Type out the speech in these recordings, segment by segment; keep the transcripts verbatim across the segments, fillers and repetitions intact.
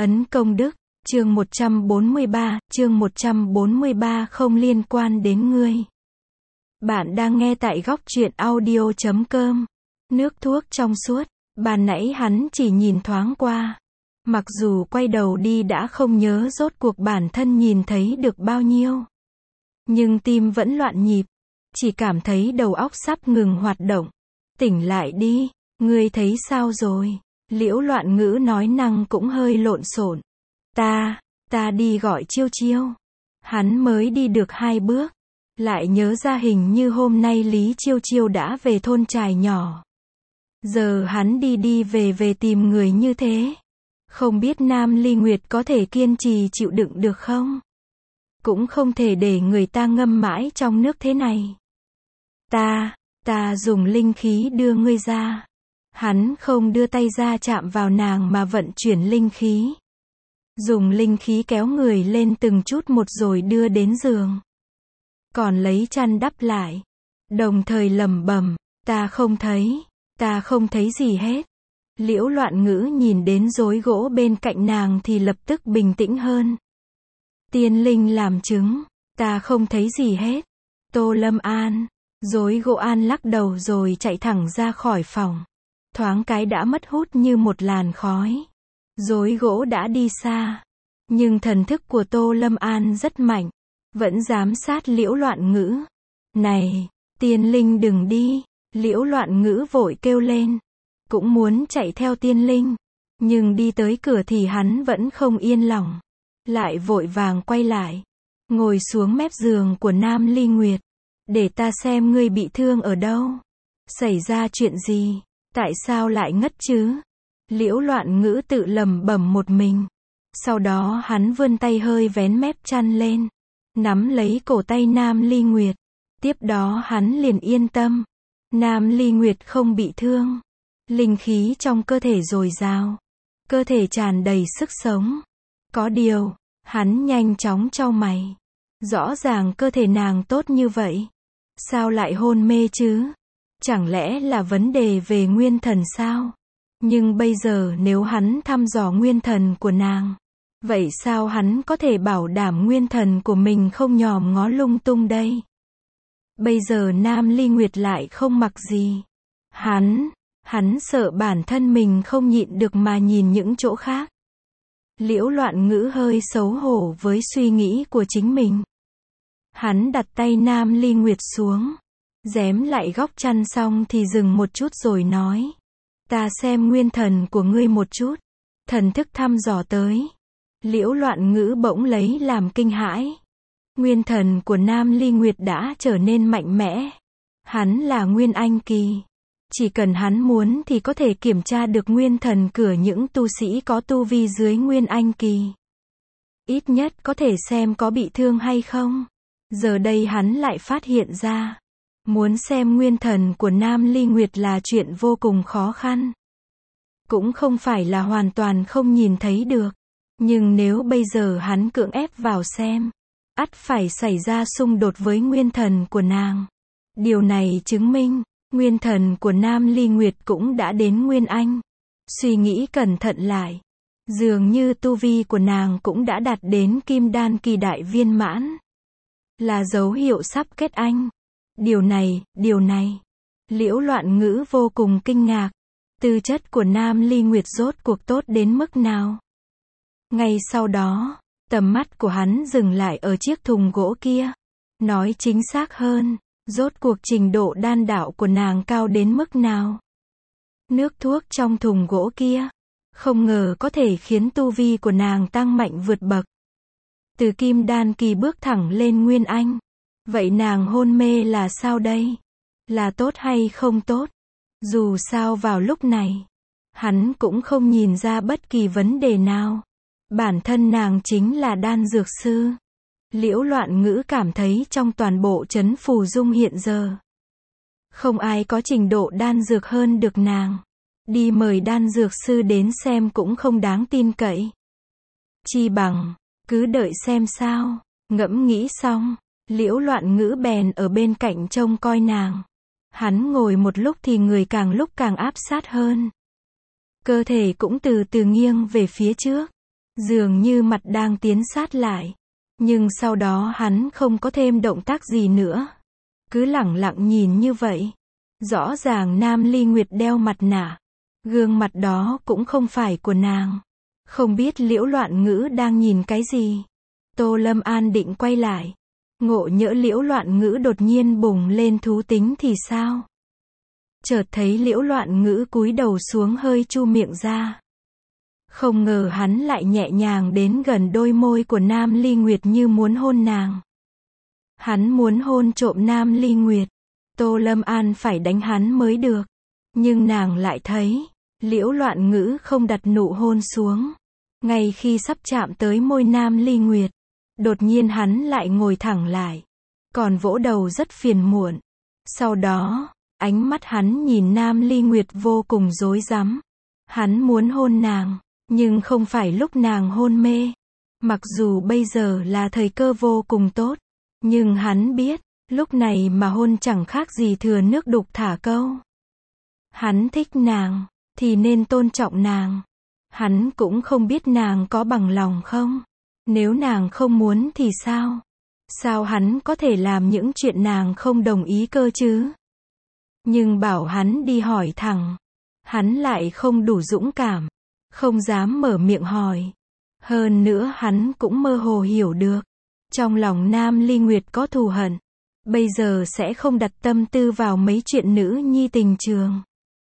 Ấn công đức, chương một trăm bốn mươi ba, chương một trăm bốn mươi ba không liên quan đến ngươi. Bạn đang nghe tại góc truyện audio chấm com. Nước thuốc trong suốt, ban nãy hắn chỉ nhìn thoáng qua. Mặc dù quay đầu đi đã không nhớ rốt cuộc bản thân nhìn thấy được bao nhiêu. Nhưng tim vẫn loạn nhịp, chỉ cảm thấy đầu óc sắp ngừng hoạt động. Tỉnh lại đi, ngươi thấy sao rồi? Liễu Loạn Ngữ nói năng cũng hơi lộn xộn. Ta, ta đi gọi Chiêu Chiêu. Hắn mới đi được hai bước, lại nhớ ra hình như hôm nay Lý Chiêu Chiêu đã về thôn trài nhỏ. Giờ hắn đi đi về về tìm người như thế. Không biết Nam Ly Nguyệt có thể kiên trì chịu đựng được không? Cũng không thể để người ta ngâm mãi trong nước thế này. Ta, ta dùng linh khí đưa ngươi ra. Hắn không đưa tay ra chạm vào nàng mà vận chuyển linh khí. Dùng linh khí kéo người lên từng chút một rồi đưa đến giường. Còn lấy chăn đắp lại. Đồng thời lẩm bẩm, ta không thấy, ta không thấy gì hết. Liễu Loạn Ngữ nhìn đến rối gỗ bên cạnh nàng thì lập tức bình tĩnh hơn. Tiên linh làm chứng, ta không thấy gì hết. Tô Lâm An, rối gỗ an lắc đầu rồi chạy thẳng ra khỏi phòng. Thoáng cái đã mất hút như một làn khói. Rối gỗ đã đi xa. Nhưng thần thức của Tô Lâm An rất mạnh. Vẫn giám sát Liễu Loạn Ngữ. Này, tiên linh đừng đi. Liễu Loạn Ngữ vội kêu lên. Cũng muốn chạy theo tiên linh. Nhưng đi tới cửa thì hắn vẫn không yên lòng. Lại vội vàng quay lại. Ngồi xuống mép giường của Nam Ly Nguyệt. Để ta xem ngươi bị thương ở đâu. Xảy ra chuyện gì? Tại sao lại ngất chứ? Liễu Loạn Ngữ tự lẩm bẩm một mình. Sau đó hắn vươn tay hơi vén mép chăn lên. Nắm lấy cổ tay Nam Ly Nguyệt. Tiếp đó hắn liền yên tâm. Nam Ly Nguyệt không bị thương. Linh khí trong cơ thể dồi dào. Cơ thể tràn đầy sức sống. Có điều, hắn nhanh chóng chau mày. Rõ ràng cơ thể nàng tốt như vậy. Sao lại hôn mê chứ? Chẳng lẽ là vấn đề về nguyên thần sao? Nhưng bây giờ nếu hắn thăm dò nguyên thần của nàng, vậy sao hắn có thể bảo đảm nguyên thần của mình không nhòm ngó lung tung đây? Bây giờ Nam Ly Nguyệt lại không mặc gì. Hắn, hắn sợ bản thân mình không nhịn được mà nhìn những chỗ khác. Liễu Loạn Ngữ hơi xấu hổ với suy nghĩ của chính mình. Hắn đặt tay Nam Ly Nguyệt xuống. Dém lại góc chăn xong thì dừng một chút rồi nói. Ta xem nguyên thần của ngươi một chút. Thần thức thăm dò tới. Liễu Loạn Ngữ bỗng lấy làm kinh hãi. Nguyên thần của Nam Ly Nguyệt đã trở nên mạnh mẽ. Hắn là Nguyên Anh Kỳ. Chỉ cần hắn muốn thì có thể kiểm tra được nguyên thần của những tu sĩ có tu vi dưới Nguyên Anh Kỳ. Ít nhất có thể xem có bị thương hay không. Giờ đây hắn lại phát hiện ra. Muốn xem nguyên thần của Nam Ly Nguyệt là chuyện vô cùng khó khăn. Cũng không phải là hoàn toàn không nhìn thấy được. Nhưng nếu bây giờ hắn cưỡng ép vào xem, ắt phải xảy ra xung đột với nguyên thần của nàng. Điều này chứng minh, nguyên thần của Nam Ly Nguyệt cũng đã đến Nguyên Anh. Suy nghĩ cẩn thận lại. Dường như tu vi của nàng cũng đã đạt đến Kim Đan Kỳ đại viên mãn. Là dấu hiệu sắp kết anh. Điều này, điều này. Liễu Loạn Ngữ vô cùng kinh ngạc. Tư chất của Nam Ly Nguyệt rốt cuộc tốt đến mức nào? Ngay sau đó, tầm mắt của hắn dừng lại ở chiếc thùng gỗ kia. Nói chính xác hơn, rốt cuộc trình độ đan đạo của nàng cao đến mức nào? Nước thuốc trong thùng gỗ kia, không ngờ có thể khiến tu vi của nàng tăng mạnh vượt bậc. Từ Kim Đan Kỳ bước thẳng lên Nguyên Anh. Vậy nàng hôn mê là sao đây? Là tốt hay không tốt? Dù sao vào lúc này, hắn cũng không nhìn ra bất kỳ vấn đề nào. Bản thân nàng chính là đan dược sư. Liễu Loạn Ngữ cảm thấy trong toàn bộ trấn Phù Dung hiện giờ, không ai có trình độ đan dược hơn được nàng. Đi mời đan dược sư đến xem cũng không đáng tin cậy. Chi bằng, cứ đợi xem sao. Ngẫm nghĩ xong, Liễu Loạn Ngữ bèn ở bên cạnh trông coi nàng. Hắn ngồi một lúc thì người càng lúc càng áp sát hơn. Cơ thể cũng từ từ nghiêng về phía trước. Dường như mặt đang tiến sát lại. Nhưng sau đó hắn không có thêm động tác gì nữa. Cứ lẳng lặng nhìn như vậy. Rõ ràng Nam Ly Nguyệt đeo mặt nạ. Gương mặt đó cũng không phải của nàng. Không biết Liễu Loạn Ngữ đang nhìn cái gì. Tô Lâm An định quay lại. Ngộ nhỡ Liễu Loạn Ngữ đột nhiên bùng lên thú tính thì sao? Chợt thấy Liễu Loạn Ngữ cúi đầu xuống hơi chu miệng ra. Không ngờ hắn lại nhẹ nhàng đến gần đôi môi của Nam Ly Nguyệt như muốn hôn nàng. Hắn muốn hôn trộm Nam Ly Nguyệt. Tô Lâm An phải đánh hắn mới được. Nhưng nàng lại thấy, Liễu Loạn Ngữ không đặt nụ hôn xuống. Ngay khi sắp chạm tới môi Nam Ly Nguyệt, đột nhiên hắn lại ngồi thẳng lại. Còn vỗ đầu rất phiền muộn. Sau đó, ánh mắt hắn nhìn Nam Ly Nguyệt vô cùng rối rắm. Hắn muốn hôn nàng, nhưng không phải lúc nàng hôn mê. Mặc dù bây giờ là thời cơ vô cùng tốt, nhưng hắn biết, lúc này mà hôn chẳng khác gì thừa nước đục thả câu. Hắn thích nàng, thì nên tôn trọng nàng. Hắn cũng không biết nàng có bằng lòng không. Nếu nàng không muốn thì sao? Sao hắn có thể làm những chuyện nàng không đồng ý cơ chứ? Nhưng bảo hắn đi hỏi thẳng. Hắn lại không đủ dũng cảm. Không dám mở miệng hỏi. Hơn nữa hắn cũng mơ hồ hiểu được. Trong lòng Nam Ly Nguyệt có thù hận. Bây giờ sẽ không đặt tâm tư vào mấy chuyện nữ nhi tình trường.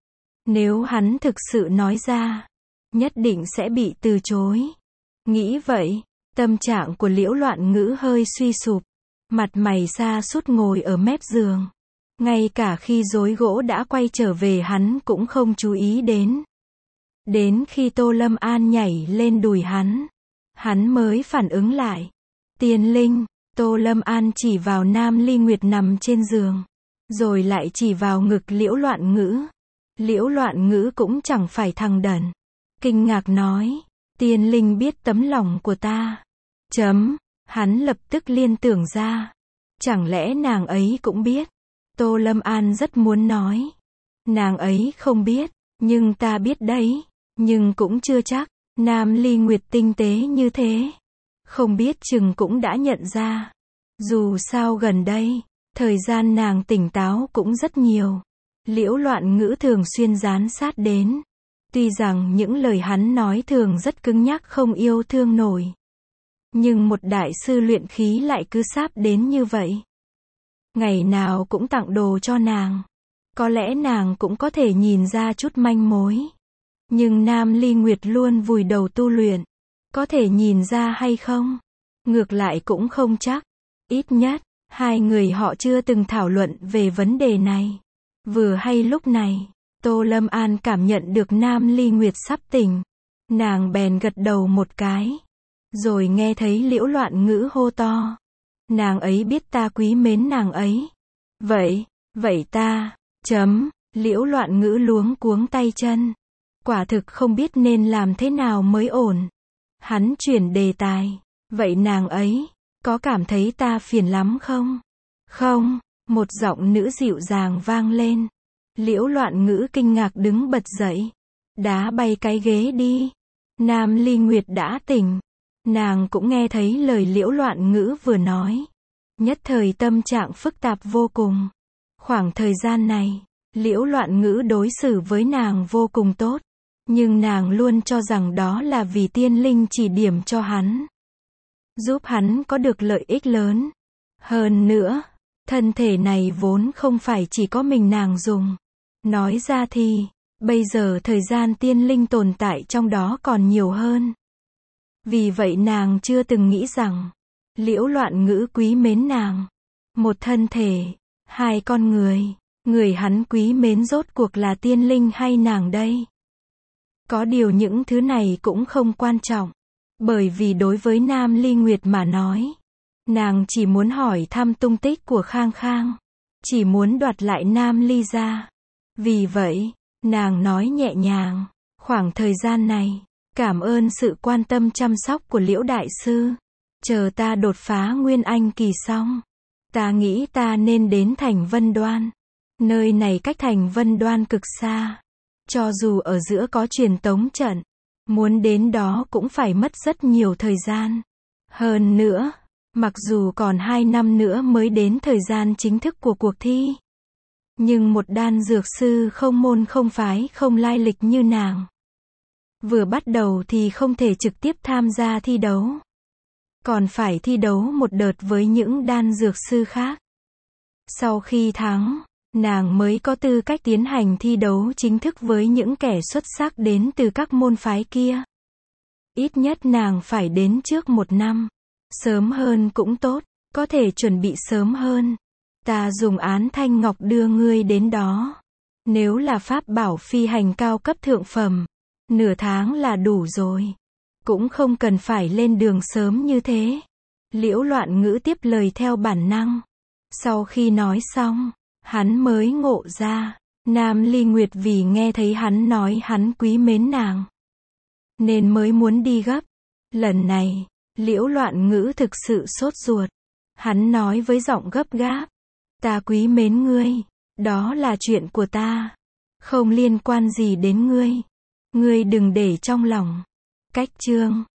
Nếu hắn thực sự nói ra, nhất định sẽ bị từ chối. Nghĩ vậy, tâm trạng của Liễu Loạn Ngữ hơi suy sụp. Mặt mày sa sút ngồi ở mép giường. Ngay cả khi rối gỗ đã quay trở về hắn cũng không chú ý đến. Đến khi Tô Lâm An nhảy lên đùi hắn, hắn mới phản ứng lại. Tiên Linh, Tô Lâm An chỉ vào Nam Ly Nguyệt nằm trên giường. Rồi lại chỉ vào ngực Liễu Loạn Ngữ. Liễu Loạn Ngữ cũng chẳng phải thằng đần. Kinh ngạc nói, Tiên Linh biết tấm lòng của ta. Chấm, hắn lập tức liên tưởng ra. Chẳng lẽ nàng ấy cũng biết? Tô Lâm An rất muốn nói. Nàng ấy không biết, nhưng ta biết đấy. Nhưng cũng chưa chắc, Nam Ly Nguyệt tinh tế như thế. Không biết chừng cũng đã nhận ra. Dù sao gần đây, thời gian nàng tỉnh táo cũng rất nhiều. Liễu Loạn Ngữ thường xuyên dán sát đến. Tuy rằng những lời hắn nói thường rất cứng nhắc không yêu thương nổi. Nhưng một đại sư luyện khí lại cứ sáp đến như vậy. Ngày nào cũng tặng đồ cho nàng. Có lẽ nàng cũng có thể nhìn ra chút manh mối. Nhưng Nam Ly Nguyệt luôn vùi đầu tu luyện. Có thể nhìn ra hay không? Ngược lại cũng không chắc. Ít nhất, hai người họ chưa từng thảo luận về vấn đề này. Vừa hay lúc này, Tô Lâm An cảm nhận được Nam Ly Nguyệt sắp tỉnh. Nàng bèn gật đầu một cái. Rồi nghe thấy Liễu Loạn Ngữ hô to. Nàng ấy biết ta quý mến nàng ấy. Vậy, vậy ta, chấm, Liễu Loạn Ngữ luống cuống tay chân. Quả thực không biết nên làm thế nào mới ổn. Hắn chuyển đề tài. Vậy nàng ấy, có cảm thấy ta phiền lắm không? Không, một giọng nữ dịu dàng vang lên. Liễu Loạn Ngữ kinh ngạc đứng bật dậy. Đá bay cái ghế đi. Nam Ly Nguyệt đã tỉnh. Nàng cũng nghe thấy lời Liễu Loạn Ngữ vừa nói. Nhất thời tâm trạng phức tạp vô cùng. Khoảng thời gian này, Liễu Loạn Ngữ đối xử với nàng vô cùng tốt. Nhưng nàng luôn cho rằng đó là vì Tiên Linh chỉ điểm cho hắn. Giúp hắn có được lợi ích lớn. Hơn nữa, thân thể này vốn không phải chỉ có mình nàng dùng. Nói ra thì, bây giờ thời gian Tiên Linh tồn tại trong đó còn nhiều hơn. Vì vậy nàng chưa từng nghĩ rằng, Liễu Loạn Ngữ quý mến nàng. Một thân thể, hai con người, người hắn quý mến rốt cuộc là Tiên Linh hay nàng đây? Có điều những thứ này cũng không quan trọng. Bởi vì đối với Nam Ly Nguyệt mà nói, nàng chỉ muốn hỏi thăm tung tích của Khang Khang. Chỉ muốn đoạt lại Nam Ly ra. Vì vậy, nàng nói nhẹ nhàng, khoảng thời gian này, cảm ơn sự quan tâm chăm sóc của Liễu Đại Sư. Chờ ta đột phá Nguyên Anh kỳ xong, ta nghĩ ta nên đến thành Vân Đoan. Nơi này cách thành Vân Đoan cực xa. Cho dù ở giữa có truyền tống trận, Muốn đến đó cũng phải mất rất nhiều thời gian. Hơn nữa, mặc dù còn hai năm nữa mới đến thời gian chính thức của cuộc thi, nhưng một đan dược sư không môn không phái không lai lịch như nàng, vừa bắt đầu thì không thể trực tiếp tham gia thi đấu, còn phải thi đấu một đợt với những đan dược sư khác. Sau khi thắng, nàng mới có tư cách tiến hành thi đấu chính thức với những kẻ xuất sắc đến từ các môn phái kia. Ít nhất nàng phải đến trước một năm. Sớm hơn cũng tốt, có thể chuẩn bị sớm hơn. Ta dùng án thanh ngọc đưa ngươi đến đó. Nếu là pháp bảo phi hành cao cấp thượng phẩm, nửa tháng là đủ rồi. Cũng không cần phải lên đường sớm như thế. Liễu Loạn Ngữ tiếp lời theo bản năng. Sau khi nói xong, hắn mới ngộ ra, Nam Ly Nguyệt vì nghe thấy hắn nói hắn quý mến nàng, nên mới muốn đi gấp. Lần này, Liễu Loạn Ngữ thực sự sốt ruột. Hắn nói với giọng gấp gáp, ta quý mến ngươi, đó là chuyện của ta, không liên quan gì đến ngươi. Ngươi đừng để trong lòng. Cách chương